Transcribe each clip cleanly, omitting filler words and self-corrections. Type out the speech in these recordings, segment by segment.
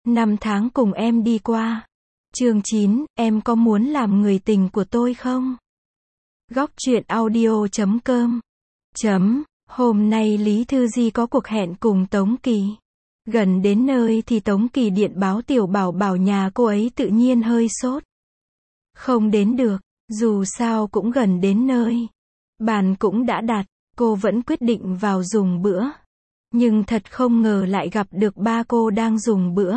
Năm tháng cùng em đi qua. Chương 9, em có muốn làm người tình của tôi không? Góc truyện audio.com. Hôm nay Lý Thư Di có cuộc hẹn cùng Tống Kỳ. Gần đến nơi thì Tống Kỳ điện báo Tiểu Bảo bảo nhà cô ấy tự nhiên hơi sốt. Không đến được, dù sao cũng gần đến nơi. Bàn cũng đã đặt, cô vẫn quyết định vào dùng bữa. Nhưng thật không ngờ lại gặp được ba cô đang dùng bữa.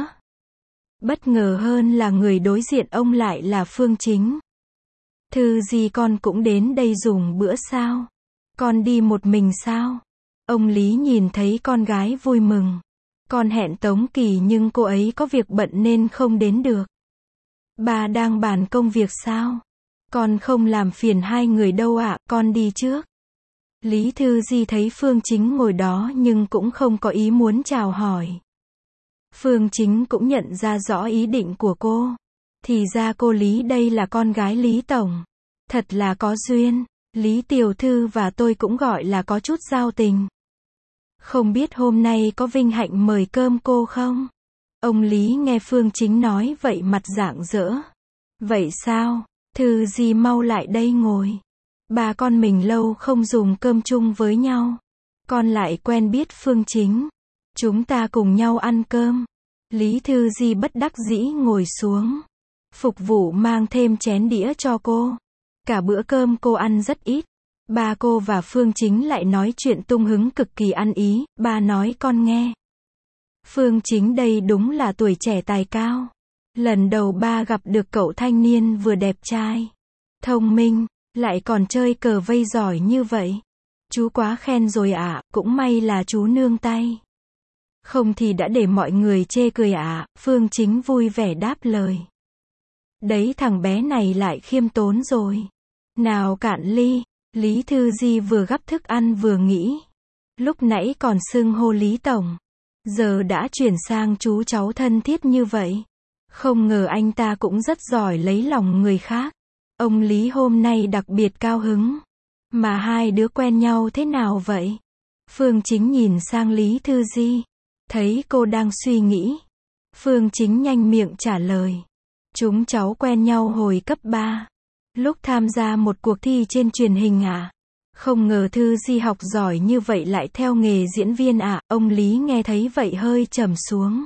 Bất ngờ hơn là người đối diện ông lại là Phương Chính. Thư Di, con cũng đến đây dùng bữa sao? Con đi một mình sao? Ông Lý nhìn thấy con gái vui mừng. Con hẹn Tống Kỳ nhưng cô ấy có việc bận nên không đến được. Bà đang bàn công việc sao? Con không làm phiền hai người đâu ạ, con đi trước. Lý Thư Di thấy Phương Chính ngồi đó nhưng cũng không có ý muốn chào hỏi. Phương Chính cũng nhận ra rõ ý định của cô. Thì ra cô Lý đây là con gái Lý Tổng. Thật là có duyên. Lý tiểu thư và tôi cũng gọi là có chút giao tình. Không biết hôm nay có vinh hạnh mời cơm cô không? Ông Lý nghe Phương Chính nói vậy mặt rạng rỡ. Vậy sao? Thư Di mau lại đây ngồi. Bà con mình lâu không dùng cơm chung với nhau. Con lại quen biết Phương Chính. Chúng ta cùng nhau ăn cơm. Lý Thư Di bất đắc dĩ ngồi xuống. Phục vụ mang thêm chén đĩa cho cô. Cả bữa cơm cô ăn rất ít. Ba cô và Phương Chính lại nói chuyện tung hứng cực kỳ ăn ý. Ba nói con nghe. Phương Chính đây đúng là tuổi trẻ tài cao. Lần đầu ba gặp được cậu thanh niên vừa đẹp trai, thông minh, lại còn chơi cờ vây giỏi như vậy. Chú quá khen rồi ạ, cũng may là chú nương tay. Không thì đã để mọi người chê cười ạ, Phương Chính vui vẻ đáp lời. Đấy, thằng bé này lại khiêm tốn rồi. Nào cạn ly. Lý Thư Di vừa gắp thức ăn vừa nghĩ. Lúc nãy còn xưng hô Lý Tổng. Giờ đã chuyển sang chú cháu thân thiết như vậy. Không ngờ anh ta cũng rất giỏi lấy lòng người khác. Ông Lý hôm nay đặc biệt cao hứng. Mà hai đứa quen nhau thế nào vậy? Phương Chính nhìn sang Lý Thư Di. Thấy cô đang suy nghĩ. Phương Chính nhanh miệng trả lời. Chúng cháu quen nhau hồi cấp 3. Lúc tham gia một cuộc thi trên truyền hình ạ. Không ngờ Thư Di học giỏi như vậy lại theo nghề diễn viên ạ. Ông Lý nghe thấy vậy hơi trầm xuống.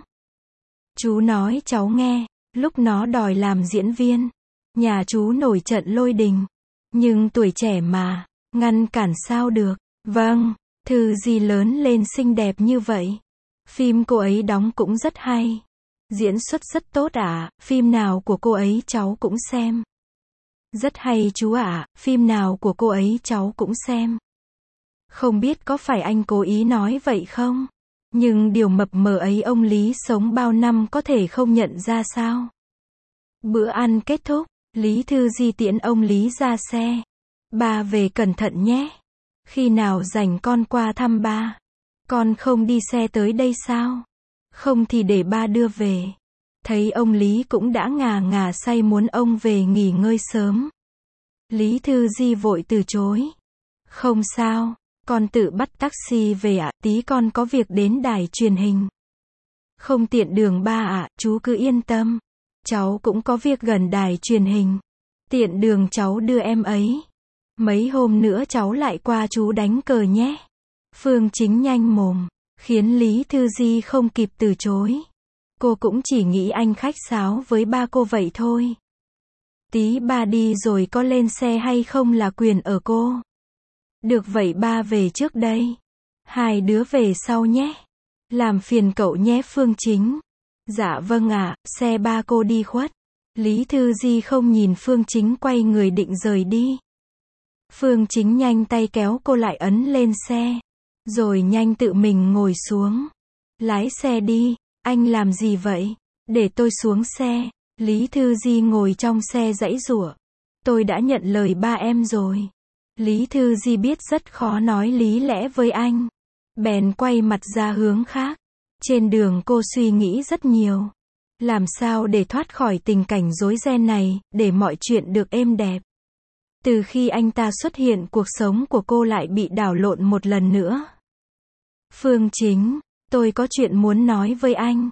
Chú nói cháu nghe, lúc nó đòi làm diễn viên, nhà chú nổi trận lôi đình. Nhưng tuổi trẻ mà, ngăn cản sao được. Vâng, Thư Di lớn lên xinh đẹp như vậy. Phim cô ấy đóng cũng rất hay. Diễn xuất rất tốt ạ, phim nào của cô ấy cháu cũng xem. Rất hay chú ạ, phim nào của cô ấy cháu cũng xem. Không biết có phải anh cố ý nói vậy không? Nhưng điều mập mờ ấy ông Lý sống bao năm có thể không nhận ra sao? Bữa ăn kết thúc, Lý Thư Di tiễn ông Lý ra xe. Ba về cẩn thận nhé. Khi nào rảnh con qua thăm ba. Con không đi xe tới đây sao? Không thì để ba đưa về. Thấy ông Lý cũng đã ngà ngà say muốn ông về nghỉ ngơi sớm. Lý Thư Di vội từ chối. Không sao, con tự bắt taxi về ạ, tí con có việc đến đài truyền hình. Không tiện đường ba ạ, chú cứ yên tâm. Cháu cũng có việc gần đài truyền hình. Tiện đường cháu đưa em ấy. Mấy hôm nữa cháu lại qua chú đánh cờ nhé. Phương Chính nhanh mồm, khiến Lý Thư Di không kịp từ chối. Cô cũng chỉ nghĩ anh khách sáo với ba cô vậy thôi. Tí ba đi rồi có lên xe hay không là quyền ở cô. Được vậy ba về trước đây. Hai đứa về sau nhé. Làm phiền cậu nhé Phương Chính. Dạ vâng ạ, xe ba cô đi khuất. Lý Thư Di không nhìn Phương Chính quay người định rời đi. Phương Chính nhanh tay kéo cô lại ấn lên xe. Rồi nhanh tự mình ngồi xuống. Lái xe đi, anh làm gì vậy? Để tôi xuống xe. Lý Thư Di ngồi trong xe giãy giụa. Tôi đã nhận lời ba em rồi. Lý Thư Di biết rất khó nói lý lẽ với anh. Bèn quay mặt ra hướng khác. Trên đường cô suy nghĩ rất nhiều. Làm sao để thoát khỏi tình cảnh rối ren này, để mọi chuyện được êm đẹp. Từ khi anh ta xuất hiện cuộc sống của cô lại bị đảo lộn một lần nữa. Phương Chính, tôi có chuyện muốn nói với anh.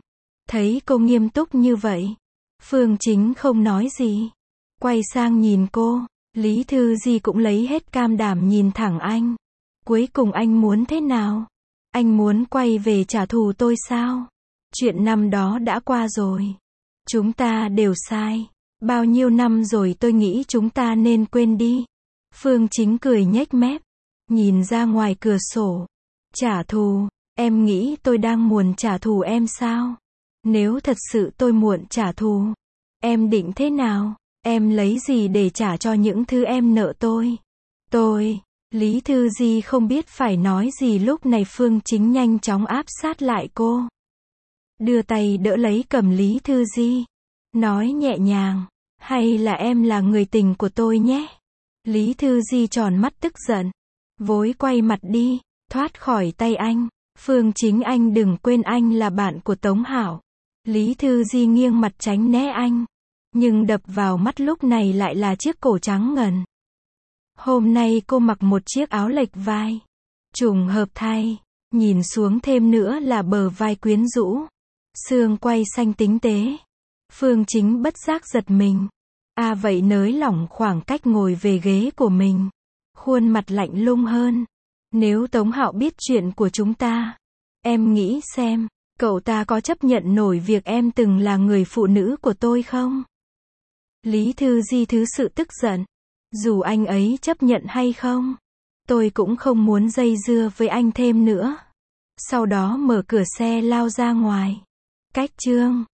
Thấy cô nghiêm túc như vậy, Phương Chính không nói gì. Quay sang nhìn cô, Lý Thư Di cũng lấy hết can đảm nhìn thẳng anh. Cuối cùng anh muốn thế nào? Anh muốn quay về trả thù tôi sao? Chuyện năm đó đã qua rồi. Chúng ta đều sai. Bao nhiêu năm rồi, tôi nghĩ chúng ta nên quên đi. Phương Chính cười nhếch mép, nhìn ra ngoài cửa sổ. Trả thù? Em nghĩ tôi đang muốn trả thù em sao? Nếu thật sự tôi muốn trả thù, em định thế nào? Em lấy gì để trả cho những thứ em nợ tôi? Lý Thư Di không biết phải nói gì, lúc này Phương Chính nhanh chóng áp sát lại cô. Đưa tay đỡ lấy cầm Lý Thư Di. Nói nhẹ nhàng, hay là em là người tình của tôi nhé? Lý Thư Di tròn mắt tức giận, vội quay mặt đi, thoát khỏi tay anh. Phương Chính, anh đừng quên anh là bạn của Tống Hảo. Lý Thư Di nghiêng mặt tránh né anh. Nhưng đập vào mắt lúc này lại là chiếc cổ trắng ngần. Hôm nay cô mặc một chiếc áo lệch vai. Trùng hợp thay, nhìn xuống thêm nữa là bờ vai quyến rũ, xương quai xanh tinh tế. Phương Chính bất giác giật mình. Vậy nới lỏng khoảng cách ngồi về ghế của mình. Khuôn mặt lạnh lùng hơn. Nếu Tống Hạo biết chuyện của chúng ta, em nghĩ xem, cậu ta có chấp nhận nổi việc em từng là người phụ nữ của tôi không? Lý Thư Di thứ sự tức giận. Dù anh ấy chấp nhận hay không, tôi cũng không muốn dây dưa với anh thêm nữa. Sau đó mở cửa xe lao ra ngoài. Cách chương